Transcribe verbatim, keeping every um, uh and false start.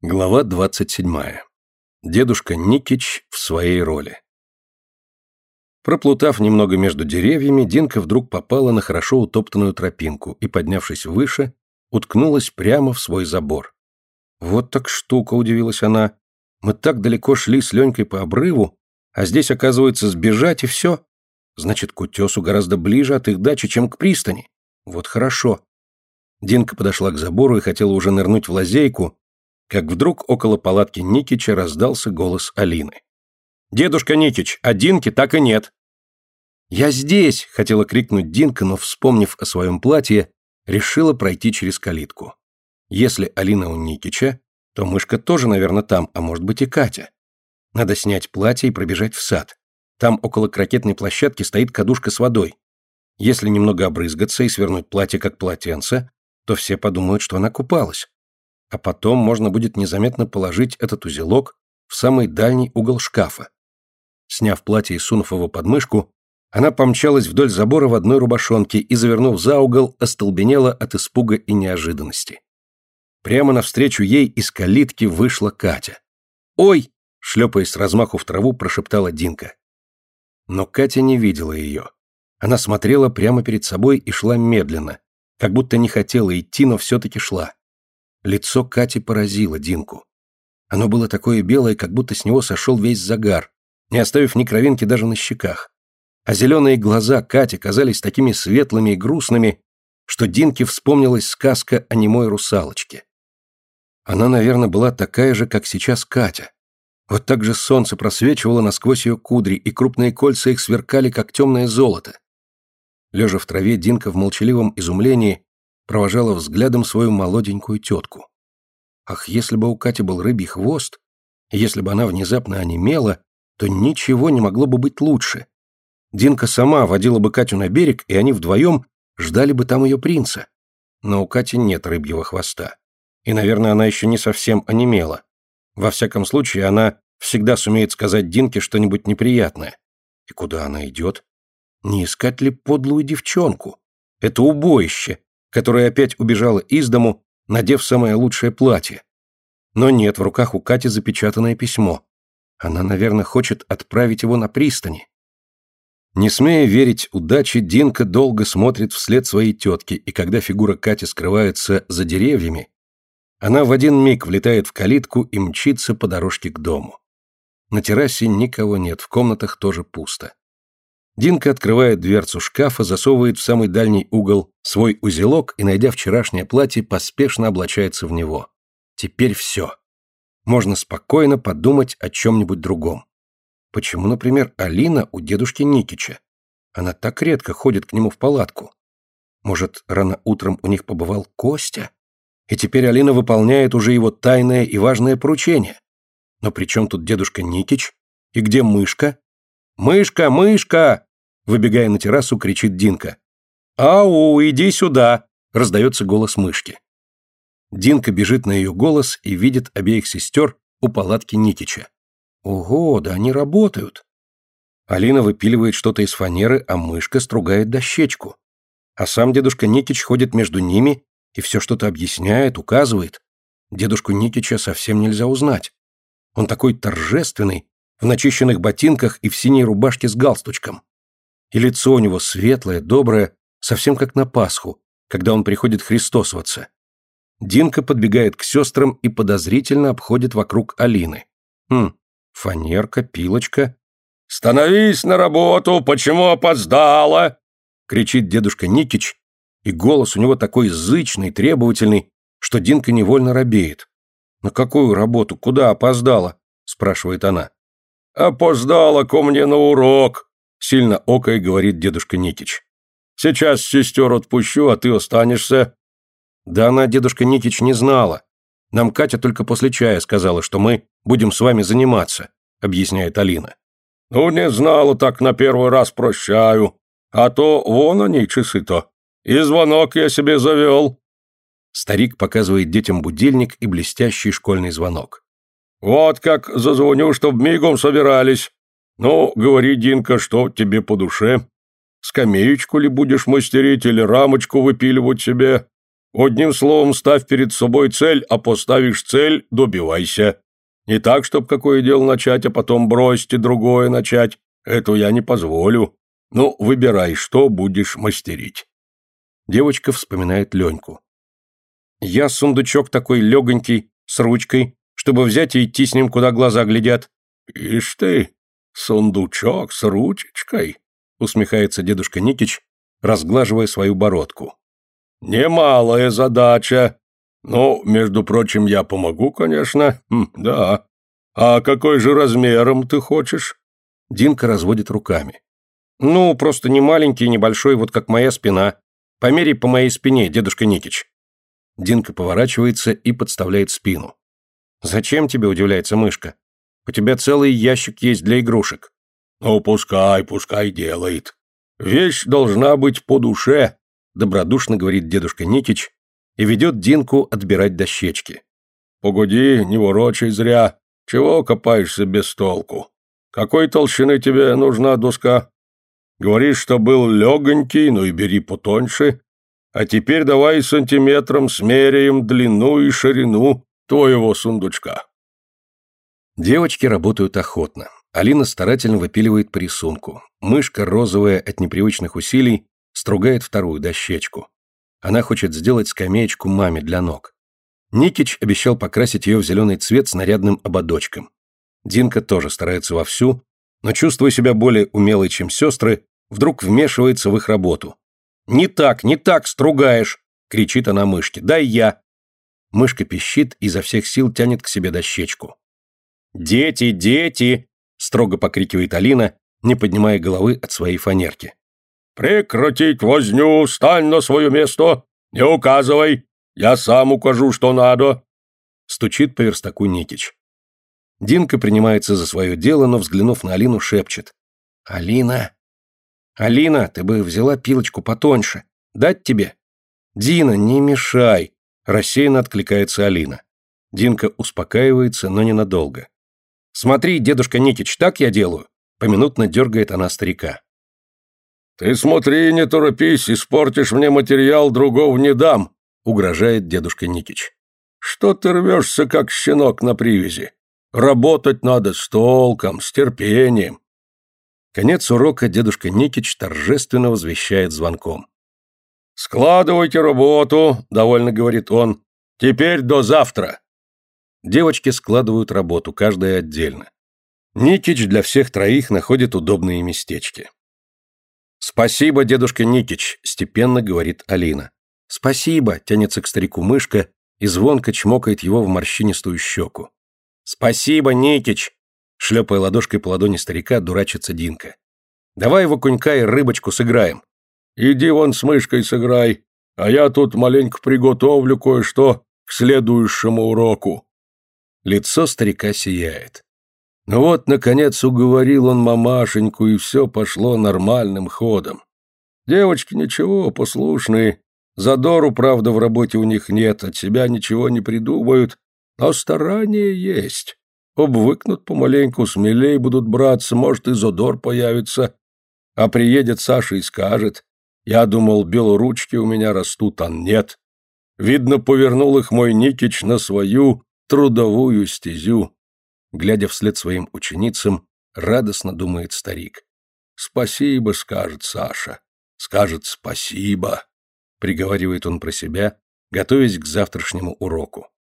Глава двадцать седьмая. Дедушка Никич в своей роли. Проплутав немного между деревьями, Динка вдруг попала на хорошо утоптанную тропинку и, поднявшись выше, уткнулась прямо в свой забор. «Вот так штука», — удивилась она. «Мы так далеко шли с Ленькой по обрыву, а здесь, оказывается, сбежать и все. Значит, к утесу гораздо ближе от их дачи, чем к пристани. Вот хорошо». Динка подошла к забору и хотела уже нырнуть в лазейку, как вдруг около палатки Никича раздался голос Алины. «Дедушка Никич, а Динки так и нет!» «Я здесь!» — хотела крикнуть Динка, но, вспомнив о своем платье, решила пройти через калитку. Если Алина у Никича, то мышка тоже, наверное, там, а может быть и Катя. Надо снять платье и пробежать в сад. Там около крокетной площадки стоит кадушка с водой. Если немного обрызгаться и свернуть платье как полотенце, то все подумают, что она купалась. А потом можно будет незаметно положить этот узелок в самый дальний угол шкафа. Сняв платье и сунув его под мышку, она помчалась вдоль забора в одной рубашонке и, завернув за угол, остолбенела от испуга и неожиданности. Прямо навстречу ей из калитки вышла Катя. «Ой!» — шлепаясь с размаху в траву, прошептала Динка. Но Катя не видела ее. Она смотрела прямо перед собой и шла медленно, как будто не хотела идти, но все-таки шла. Лицо Кати поразило Динку. Оно было такое белое, как будто с него сошел весь загар, не оставив ни кровинки даже на щеках. А зеленые глаза Кати казались такими светлыми и грустными, что Динке вспомнилась сказка о немой русалочке. Она, наверное, была такая же, как сейчас Катя. Вот так же солнце просвечивало насквозь ее кудри, и крупные кольца их сверкали, как темное золото. Лежа в траве, Динка в молчаливом изумлении провожала взглядом свою молоденькую тетку. Ах, если бы у Кати был рыбий хвост, и если бы она внезапно онемела, то ничего не могло бы быть лучше. Динка сама водила бы Катю на берег, и они вдвоем ждали бы там ее принца. Но у Кати нет рыбьего хвоста. И, наверное, она еще не совсем онемела. Во всяком случае, она всегда сумеет сказать Динке что-нибудь неприятное. И куда она идет? Не искать ли подлую девчонку? Это убоище, которая опять убежала из дому, надев самое лучшее платье. Но нет, в руках у Кати запечатанное письмо. Она, наверное, хочет отправить его на пристани. Не смея верить удаче, Динка долго смотрит вслед своей тетки, и когда фигура Кати скрывается за деревьями, она в один миг влетает в калитку и мчится по дорожке к дому. На террасе никого нет, в комнатах тоже пусто. Динка открывает дверцу шкафа, засовывает в самый дальний угол свой узелок и, найдя вчерашнее платье, поспешно облачается в него. Теперь все. Можно спокойно подумать о чем-нибудь другом. Почему, например, Алина у дедушки Никича? Она так редко ходит к нему в палатку. Может, рано утром у них побывал Костя? И теперь Алина выполняет уже его тайное и важное поручение. Но при чем тут дедушка Никич? И где мышка? «Мышка, мышка!» Выбегая на террасу, кричит Динка. «Ау, иди сюда!» Раздается голос мышки. Динка бежит на ее голос и видит обеих сестер у палатки Никича. Ого, да они работают. Алина выпиливает что-то из фанеры, а мышка стругает дощечку. А сам дедушка Никич ходит между ними и все что-то объясняет, указывает. Дедушку Никича совсем нельзя узнать. Он такой торжественный, в начищенных ботинках и в синей рубашке с галстучком. И лицо у него светлое, доброе, совсем как на Пасху, когда он приходит христосоваться. Динка подбегает к сестрам и подозрительно обходит вокруг Алины. Хм, фанерка, пилочка. «Становись на работу, почему опоздала?» Кричит дедушка Никич, и голос у него такой зычный, требовательный, что Динка невольно робеет. «На какую работу? Куда опоздала?» спрашивает она. «Опоздала ко мне на урок», — сильно окая говорит дедушка Никич. «Сейчас сестер отпущу, а ты останешься». «Да она, дедушка Никич, не знала. Нам Катя только после чая сказала, что мы будем с вами заниматься», — объясняет Алина. «Ну, не знала, так на первый раз прощаю. А то вон они, часы-то. И звонок я себе завел». Старик показывает детям будильник и блестящий школьный звонок. «Вот как зазвоню, чтоб мигом собирались. Ну, говори, Динка, что тебе по душе? Скамеечку ли будешь мастерить или рамочку выпиливать себе? Одним словом, ставь перед собой цель, а поставишь цель, добивайся. Не так, чтоб какое дело начать, а потом бросить и другое начать. Это я не позволю. Ну, выбирай, что будешь мастерить». Девочка вспоминает Леньку. «Я сундучок такой легонький, с ручкой, чтобы взять и идти с ним, куда глаза глядят». «Ишь ты, сундучок с ручечкой», — усмехается дедушка Никич, разглаживая свою бородку. «Немалая задача. Ну, между прочим, я помогу, конечно. Хм, да. А какой же размером ты хочешь?» Динка разводит руками. «Ну, просто не маленький, небольшой, вот как моя спина. Померяй по моей спине, дедушка Никич». Динка поворачивается и подставляет спину. «Зачем тебе?» — удивляется мышка. «У тебя целый ящик есть для игрушек». «Ну, пускай, пускай делает. Вещь должна быть по душе», — добродушно говорит дедушка Никич и ведет Динку отбирать дощечки. «Погоди, не ворочай зря. Чего копаешься без толку? Какой толщины тебе нужна доска? Говоришь, что был легонький, ну и бери потоньше. А теперь давай сантиметром смеряем длину и ширину твоего сундучка». Девочки работают охотно. Алина старательно выпиливает по рисунку. Мышка, розовая от непривычных усилий, стругает вторую дощечку. Она хочет сделать скамеечку маме для ног. Никич обещал покрасить ее в зеленый цвет с нарядным ободочком. Динка тоже старается вовсю, но, чувствуя себя более умелой, чем сестры, вдруг вмешивается в их работу. «Не так, не так стругаешь!» — кричит она мышке. «Дай я!» Мышка пищит и изо всех сил тянет к себе дощечку. «Дети, дети!» — строго покрикивает Алина, не поднимая головы от своей фанерки. «Прекратить возню! Стань на свое место! Не указывай! Я сам укажу, что надо!» Стучит по верстаку Никич. Динка принимается за свое дело, но, взглянув на Алину, шепчет. «Алина! Алина, ты бы взяла пилочку потоньше. Дать тебе?» «Дина, не мешай!» — рассеянно откликается Алина. Динка успокаивается, но ненадолго. «Смотри, дедушка Никич, так я делаю!» Поминутно дергает она старика. «Ты смотри, не торопись, испортишь мне материал, другого не дам!» — угрожает дедушка Никич. «Что ты рвешься, как щенок на привязи? Работать надо с толком, с терпением!» Конец урока дедушка Никич торжественно возвещает звонком. «Складывайте работу», — довольно говорит он. «Теперь до завтра». Девочки складывают работу, каждая отдельно. Никич для всех троих находит удобные местечки. «Спасибо, дедушка Никич», — степенно говорит Алина. «Спасибо», — тянется к старику мышка и звонко чмокает его в морщинистую щеку. «Спасибо, Никич», — шлепая ладошкой по ладони старика, дурачится Динка. «Давай в окунька и рыбочку сыграем». «Иди вон с мышкой сыграй, а я тут маленько приготовлю кое-что к следующему уроку». Лицо старика сияет. Ну вот, наконец, уговорил он мамашеньку, и все пошло нормальным ходом. Девочки ничего, послушные. Задору, правда, в работе у них нет, от себя ничего не придумают, но старания есть. Обвыкнут помаленьку, смелей будут браться, может, и задор появится. А приедет Саша и скажет: «Я думал, белоручки у меня растут, а нет». Видно, повернул их мой Никич на свою трудовую стезю. Глядя вслед своим ученицам, радостно думает старик. «Спасибо», — скажет Саша. «Скажет спасибо», — приговаривает он про себя, готовясь к завтрашнему уроку.